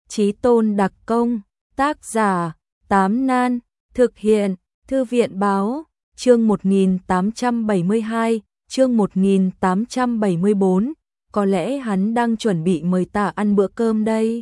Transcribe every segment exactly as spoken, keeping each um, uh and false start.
Chí Tôn đặc công, tác giả, Tám Nan, thực hiện, Thư viện báo, chương một nghìn tám trăm bảy mươi hai, chương một nghìn tám trăm bảy mươi bốn, có lẽ hắn đang chuẩn bị mời ta ăn bữa cơm đây.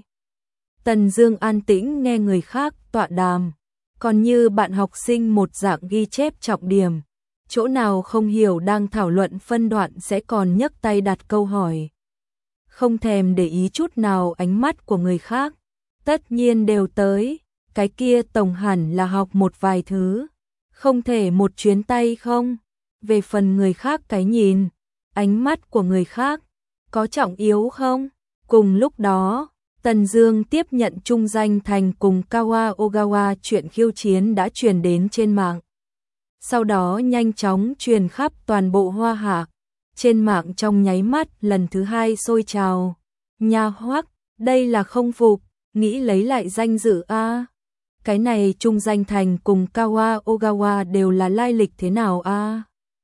Tần Dương an tĩnh nghe người khác tọa đàm, còn như bạn học sinh một dạng ghi chép trọng điểm, chỗ nào không hiểu đang thảo luận phân đoạn sẽ còn nhấc tay đặt câu hỏi. Không thèm để ý chút nào ánh mắt của người khác, tất nhiên đều tới, cái kia tổng hẳn là học một vài thứ, không thể một chuyến tay không. Về phần người khác cái nhìn, ánh mắt của người khác, có trọng yếu không? Cùng lúc đó, Tần Dương tiếp nhận chung danh thành cùng Kawa Ogawa chuyện khiêu chiến đã truyền đến trên mạng. Sau đó nhanh chóng truyền khắp toàn bộ Hoa Hạ, trên mạng trong nháy mắt lần thứ hai sôi trào. Nha Hoắc, đây là không phục, nghĩ lấy lại danh dự a. Cái này chung danh thành cùng Kawa Ogawa đều là lai lịch thế nào a?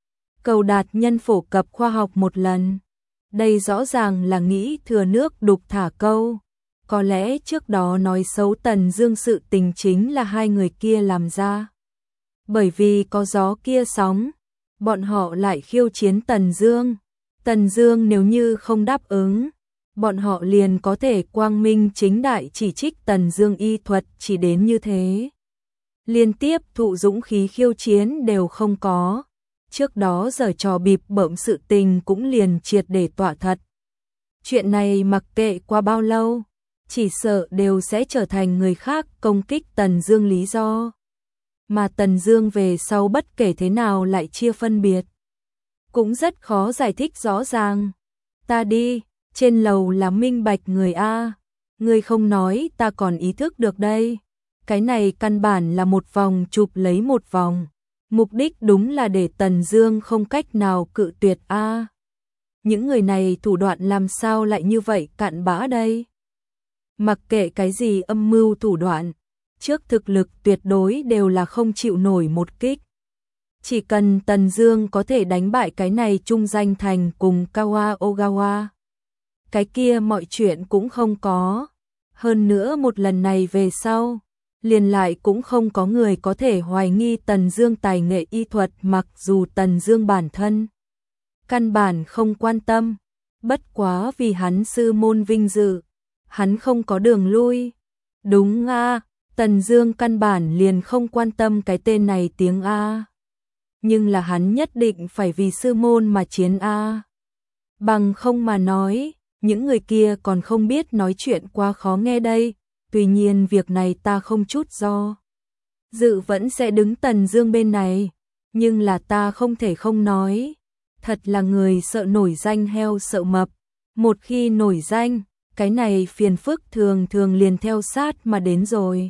Cầu đạt nhân phổ cập khoa học một lần. Đây rõ ràng là nghĩ thừa nước đục thả câu. Có lẽ trước đó nói xấu Tần Dương sự tình chính là hai người kia làm ra. Bởi vì có gió kia sóng, bọn họ lại khiêu chiến Tần Dương. Tần Dương nếu như không đáp ứng, bọn họ liền có thể quang minh chính đại chỉ trích Tần Dương y thuật chỉ đến như thế. Liên tiếp thụ dũng khí khiêu chiến đều không có. Trước đó giở trò bịp bợm sự tình cũng liền triệt để tọa thật. Chuyện này mặc kệ qua bao lâu, chỉ sợ đều sẽ trở thành người khác công kích Tần Dương lý do. Mà Tần Dương về sau bất kể thế nào lại chia phân biệt, cũng rất khó giải thích rõ ràng. Ta đi, trên lầu là minh bạch người a, ngươi không nói ta còn ý thức được đây. Cái này căn bản là một vòng chụp lấy một vòng, mục đích đúng là để Tần Dương không cách nào cự tuyệt a. Những người này thủ đoạn làm sao lại như vậy cặn bã đây? Mặc kệ cái gì âm mưu thủ đoạn, trước thực lực tuyệt đối đều là không chịu nổi một kích. Chỉ cần Tần Dương có thể đánh bại cái này chung danh thành cùng Kawa Ogawa, cái kia mọi chuyện cũng không có. Hơn nữa một lần này về sau, liền lại cũng không có người có thể hoài nghi Tần Dương tài nghệ y thuật, mặc dù Tần Dương bản thân căn bản không quan tâm, bất quá vì hắn sư môn vinh dự, hắn không có đường lui. Đúng a, Tần Dương căn bản liền không quan tâm cái tên này tiếng a. Nhưng là hắn nhất định phải vì sư môn mà chiến a. Bằng không mà nói, những người kia còn không biết nói chuyện quá khó nghe đây. Tuy nhiên việc này ta không chút do dự vẫn sẽ đứng Tần Dương bên này, nhưng là ta không thể không nói, thật là người sợ nổi danh heo sợ mập, một khi nổi danh, cái này phiền phức thường thường liền theo sát mà đến rồi.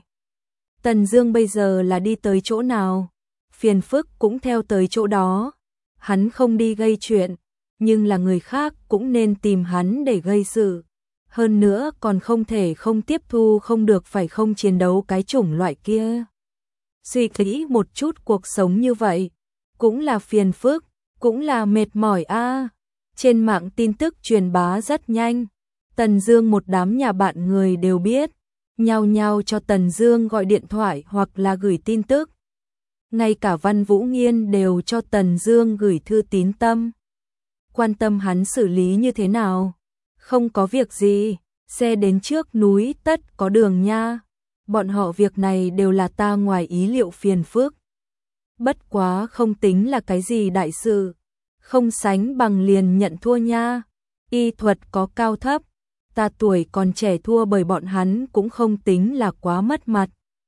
Tần Dương bây giờ là đi tới chỗ nào, phiền phức cũng theo tới chỗ đó. Hắn không đi gây chuyện, nhưng là người khác cũng nên tìm hắn để gây sự. Hơn nữa còn không thể không tiếp thu không được phải không chiến đấu cái chủng loại kia. Suy nghĩ một chút cuộc sống như vậy, cũng là phiền phức, cũng là mệt mỏi a. Trên mạng tin tức truyền bá rất nhanh, Tần Dương một đám nhà bạn người đều biết, nhao nhao cho Tần Dương gọi điện thoại hoặc là gửi tin tức. Ngay cả Văn Vũ Nghiên đều cho Tần Dương gửi thư tín tâm, quan tâm hắn xử lý như thế nào. Không có việc gì, xe đến trước núi tất có đường nha. Bọn họ việc này đều là ta ngoài ý liệu phiền phức. Bất quá không tính là cái gì đại sự, không sánh bằng liền nhận thua nha. Y thuật có cao thấp, ta tuổi còn trẻ thua bởi bọn hắn cũng không tính là quá mất mặt.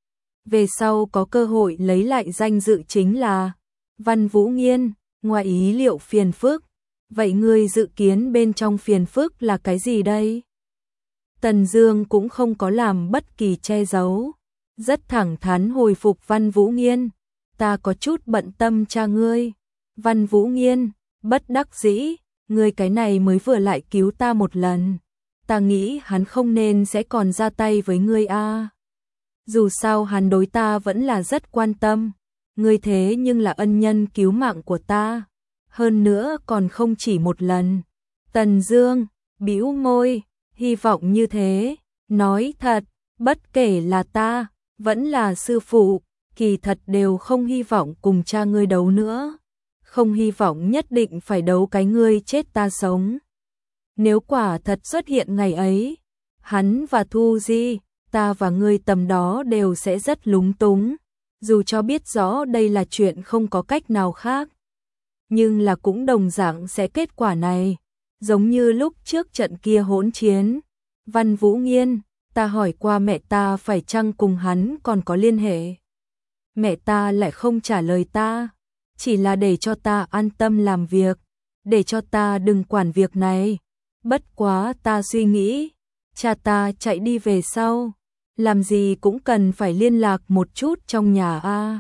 Về sau có cơ hội lấy lại danh dự chính là. Văn Vũ Nghiên, ngoài ý liệu phiền phức. Vậy ngươi dự kiến bên trong phiền phức là cái gì đây? Tần Dương cũng không có làm bất kỳ che giấu, rất thẳng thắn hồi phục Văn Vũ Nghiên. Ta có chút bận tâm cha ngươi. Văn Vũ Nghiên, bất đắc dĩ, ngươi cái này mới vừa lại cứu ta một lần. Ta nghĩ hắn không nên sẽ còn ra tay với ngươi a. Dù sao hắn đối ta vẫn là rất quan tâm. Ngươi thế nhưng là ân nhân cứu mạng của ta. Hơn nữa còn không chỉ một lần. Tần Dương bĩu môi, hy vọng như thế, nói thật, Bất kể là ta, vẫn là sư phụ, kỳ thật đều không hy vọng cùng cha ngươi đấu nữa. Không hy vọng nhất định phải đấu cái ngươi chết ta sống. Nếu quả thật xuất hiện ngày ấy, hắn và Thu Di, ta và ngươi tầm đó đều sẽ rất lúng túng, dù cho biết rõ đây là chuyện không có cách nào khác. Nhưng là cũng đồng dạng sẽ kết quả này, giống như lúc trước trận kia hỗn chiến. Văn Vũ Nghiên, ta hỏi qua mẹ ta phải chăng cùng hắn còn có liên hệ. Mẹ ta lại không trả lời ta, chỉ là để cho ta an tâm làm việc, để cho ta đừng quản việc này. Bất quá ta suy nghĩ, cha ta chạy đi về sau, làm gì cũng cần phải liên lạc một chút trong nhà a.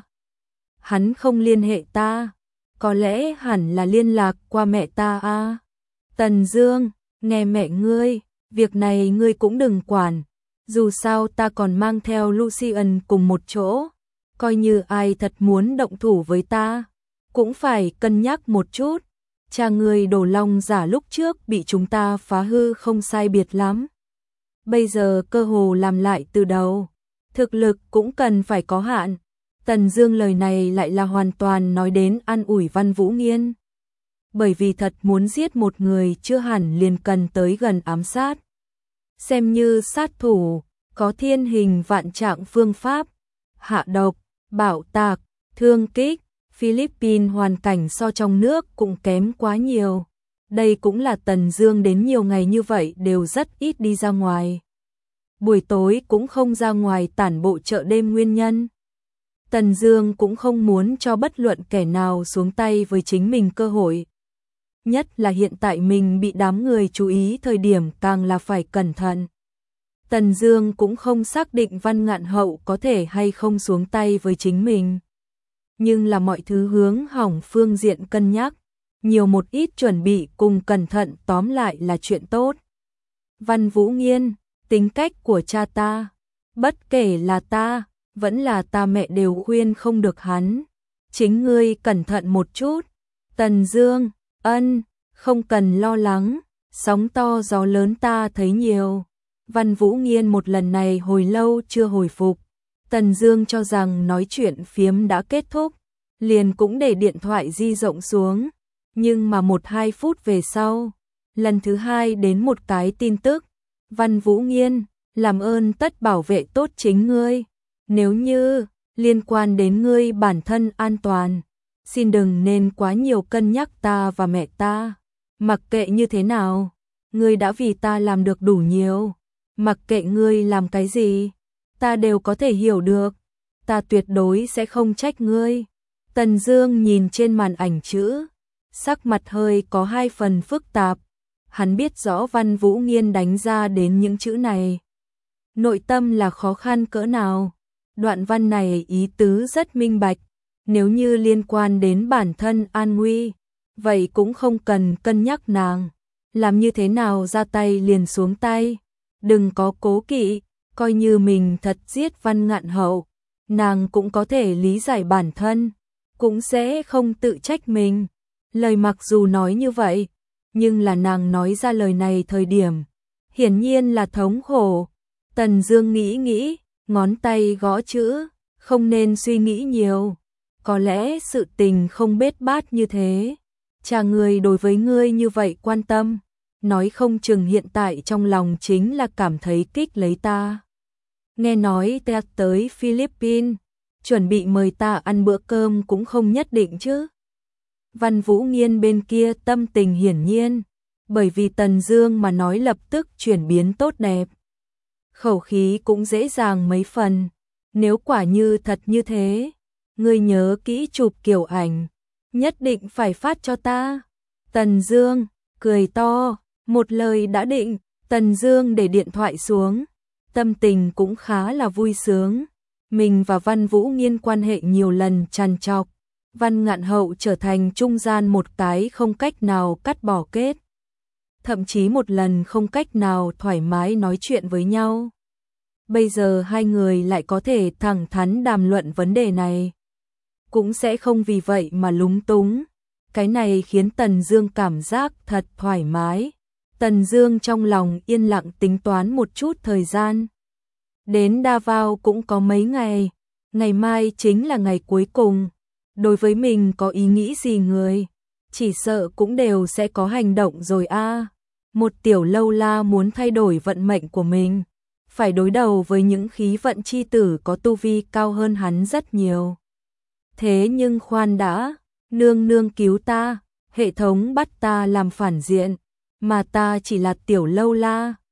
Hắn không liên hệ ta, có lẽ hẳn là liên lạc qua mẹ ta a. Tần Dương, nghe mẹ ngươi, việc này ngươi cũng đừng quản, dù sao ta còn mang theo Lucian cùng một chỗ, coi như ai thật muốn động thủ với ta, cũng phải cân nhắc một chút. Cha ngươi Đồ Long giả lúc trước bị chúng ta phá hư không sai biệt lắm. Bây giờ cơ hồ làm lại từ đầu, thực lực cũng cần phải có hạn. Tần Dương lời này lại là hoàn toàn nói đến an ủi Văn Vũ Nghiên. Bởi vì thật muốn giết một người chưa hẳn liền cần tới gần ám sát. Xem như sát thủ, có thiên hình vạn trạng phương pháp, hạ độc, bạo tạc, thương kích, Philippines hoàn cảnh so trong nước cũng kém quá nhiều. Đây cũng là Tần Dương đến nhiều ngày như vậy đều rất ít đi ra ngoài. Buổi tối cũng không ra ngoài tản bộ chợ đêm nguyên nhân. Tần Dương cũng không muốn cho bất luận kẻ nào xuống tay với chính mình cơ hội. Nhất là hiện tại mình bị đám người chú ý thời điểm càng là phải cẩn thận. Tần Dương cũng không xác định Văn Ngạn Hậu có thể hay không xuống tay với chính mình. Nhưng là mọi thứ hướng hỏng phương diện cân nhắc, nhiều một ít chuẩn bị cùng cẩn thận tóm lại là chuyện tốt. Văn Vũ Nghiên, tính cách của cha ta, bất kể là ta, vẫn là ta mẹ đều khuyên không được hắn. Chính ngươi cẩn thận một chút. Tần Dương, ân, không cần lo lắng, sóng to gió lớn ta thấy nhiều. Văn Vũ Nghiên một lần này hồi lâu chưa hồi phục. Tần Dương cho rằng nói chuyện phiếm đã kết thúc, liền cũng để điện thoại di rộng xuống. Nhưng mà một hai phút về sau, lần thứ hai đến một cái tin tức. Văn Vũ Nghiên, làm ơn tất bảo vệ tốt chính ngươi. Nếu như liên quan đến ngươi bản thân an toàn, xin đừng nên quá nhiều cân nhắc ta và mẹ ta. Mặc kệ như thế nào, ngươi đã vì ta làm được đủ nhiều. Mặc kệ ngươi làm cái gì, ta đều có thể hiểu được. Ta tuyệt đối sẽ không trách ngươi. Tần Dương nhìn trên màn ảnh chữ, sắc mặt hơi có hai phần phức tạp. Hắn biết rõ Văn Vũ Nghiên đánh ra đến những chữ này, nội tâm là khó khăn cỡ nào. Đoạn văn này ý tứ rất minh bạch, nếu như liên quan đến bản thân an nguy, vậy cũng không cần cân nhắc nàng, làm như thế nào ra tay liền xuống tay, đừng có cố kỵ, coi như mình thật giết Văn Ngạn Hậu, nàng cũng có thể lý giải bản thân, cũng sẽ không tự trách mình. Lời mặc dù nói như vậy, nhưng là nàng nói ra lời này thời điểm, hiển nhiên là thống khổ. Tần Dương nghĩ nghĩ, ngón tay gõ chữ, không nên suy nghĩ nhiều, có lẽ sự tình không bết bát như thế. Cha ngươi đối với ngươi như vậy quan tâm, nói không chừng hiện tại trong lòng chính là cảm thấy kích lấy ta. Nghe nói ta tới Philippines, chuẩn bị mời ta ăn bữa cơm cũng không nhất định chứ. Văn Vũ Nghiên bên kia tâm tình hiển nhiên, bởi vì Tần Dương mà nói lập tức chuyển biến tốt đẹp. Khẩu khí cũng dễ dàng mấy phần, nếu quả như thật như thế, ngươi nhớ kỹ chụp kiểu ảnh, nhất định phải phát cho ta. Tần Dương cười to, một lời đã định. Tần Dương để điện thoại xuống, tâm tình cũng khá là vui sướng. Mình và Văn Vũ Nghiên quan hệ nhiều lần trằn trọc, Văn Ngạn Hậu trở thành trung gian một cái không cách nào cắt bỏ kết, thậm chí một lần không cách nào thoải mái nói chuyện với nhau. Bây giờ hai người lại có thể thẳng thắn đàm luận vấn đề này, cũng sẽ không vì vậy mà lúng túng. Cái này khiến Tần Dương cảm giác thật thoải mái. Tần Dương trong lòng yên lặng tính toán một chút thời gian. Đến Davao cũng có mấy ngày, ngày mai chính là ngày cuối cùng. Đối với mình có ý nghĩ gì người, chỉ sợ cũng đều sẽ có hành động rồi a. Một tiểu lâu la muốn thay đổi vận mệnh của mình, phải đối đầu với những khí vận chi tử có tu vi cao hơn hắn rất nhiều. Thế nhưng khoan đã, nương nương cứu ta, hệ thống bắt ta làm phản diện, mà ta chỉ là tiểu lâu la.